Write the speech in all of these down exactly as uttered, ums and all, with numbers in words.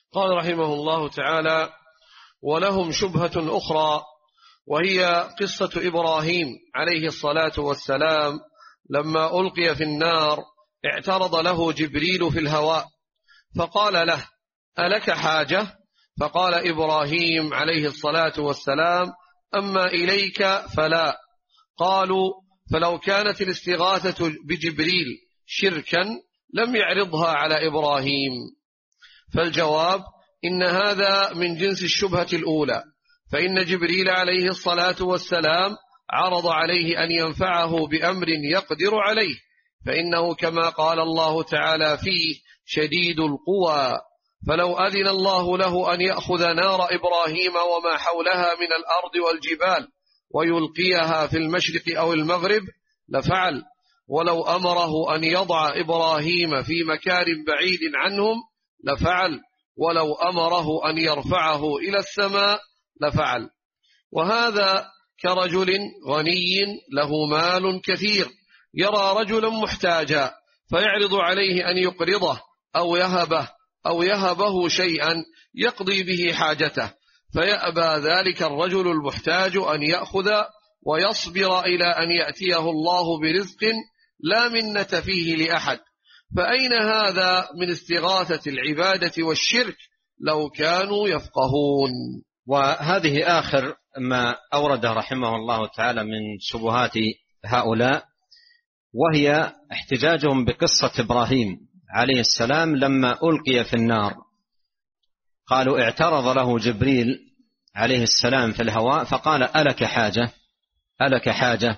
قال رحمه الله تعالى: ولهم شبهة أخرى، وهي قصة إبراهيم عليه الصلاة والسلام لما ألقي في النار اعترض له جبريل في الهواء فقال له: ألك حاجة؟ فقال إبراهيم عليه الصلاة والسلام: أما إليك فلا. قالوا: فلو كانت الاستغاثة بجبريل شركا لم يعرضها على إبراهيم. فالجواب: إن هذا من جنس الشبهة الأولى، فإن جبريل عليه الصلاة والسلام عرض عليه أن ينفعه بأمر يقدر عليه، فإنه كما قال الله تعالى فيه: شديد القوى. فلو أذن الله له أن يأخذ نار إبراهيم وما حولها من الأرض والجبال ويلقيها في المشرق أو المغرب لفعل، ولو أمره أن يضع إبراهيم في مكان بعيد عنهم لفعل، ولو أمره أن يرفعه إلى السماء لفعل. وهذا كرجل غني له مال كثير يرى رجلا محتاجا فيعرض عليه أن يقرضه أو يهبه أو يهبه شيئا يقضي به حاجته، فيأبى ذلك الرجل المحتاج أن يأخذ ويصبر إلى أن يأتيه الله برزق لا منة فيه لأحد. فأين هذا من استغاثة العبادة والشرك لو كانوا يفقهون؟ وهذه آخر ما أورده رحمه الله تعالى من شبهات هؤلاء، وهي احتجاجهم بقصة إبراهيم عليه السلام لما ألقي في النار. قالوا: اعترض له جبريل عليه السلام في الهواء فقال: ألك حاجة؟ ألك حاجة؟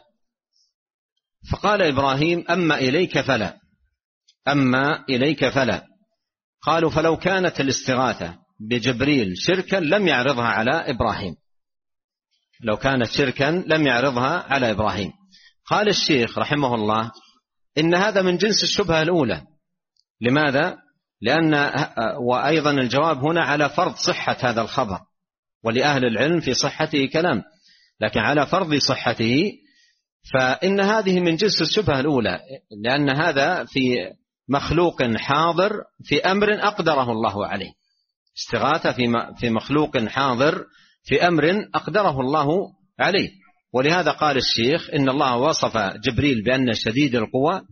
فقال إبراهيم: أما إليك فلا، أما إليك فلا. قالوا: فلو كانت الاستغاثة بجبريل شركا لم يعرضها على إبراهيم، لو كانت شركا لم يعرضها على إبراهيم. قال الشيخ رحمه الله: إن هذا من جنس الشبهة الأولى. لماذا؟ لأن وأيضا الجواب هنا على فرض صحة هذا الخبر، ولأهل العلم في صحته كلام، لكن على فرض صحته فإن هذه من جنس الشبهة الأولى، لأن هذا في مخلوق حاضر في أمر أقدره الله عليه، استغاثة في مخلوق حاضر في أمر أقدره الله عليه. ولهذا قال الشيخ: إن الله وصف جبريل بأن شديد القوى،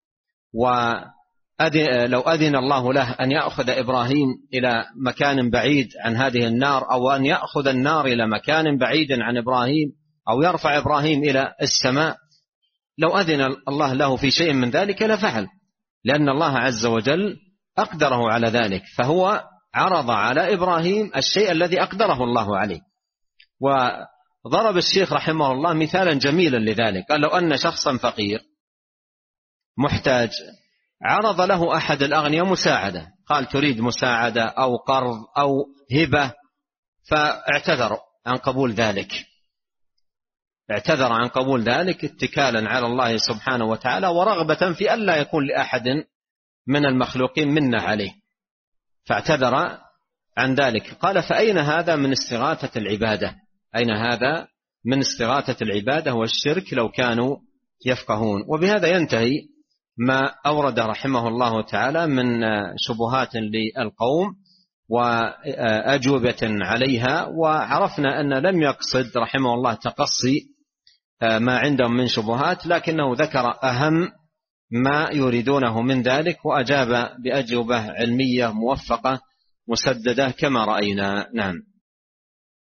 ولو أذن الله له أن يأخذ إبراهيم إلى مكان بعيد عن هذه النار، أو أن يأخذ النار إلى مكان بعيد عن إبراهيم، أو يرفع إبراهيم إلى السماء، لو أذن الله له في شيء من ذلك لفعل، لأن الله عز وجل أقدره على ذلك، فهو عرض على إبراهيم الشيء الذي أقدره الله عليه. وضرب الشيخ رحمه الله مثالا جميلا لذلك، قال: لو أن شخصا فقير محتاج عرض له أحد الأغنياء مساعدة، قال: تريد مساعدة أو قرض أو هبة، فاعتذر عن قبول ذلك، اعتذر عن قبول ذلك اتكالا على الله سبحانه وتعالى، ورغبة في ألا يكون لأحد من المخلوقين منة عليه، فاعتذر عن ذلك. قال: فأين هذا من استغاثة العبادة؟ أين هذا من استغاثة العبادة والشرك لو كانوا يفقهون؟ وبهذا ينتهي ما أورد رحمه الله تعالى من شبهات للقوم وأجوبة عليها. وعرفنا أن لم يقصد رحمه الله تقصي ما عندهم من شبهات، لكنه ذكر أهم ما يريدونه من ذلك، وأجاب بأجوبة علمية موفقة مسددة كما رأينا. نعم.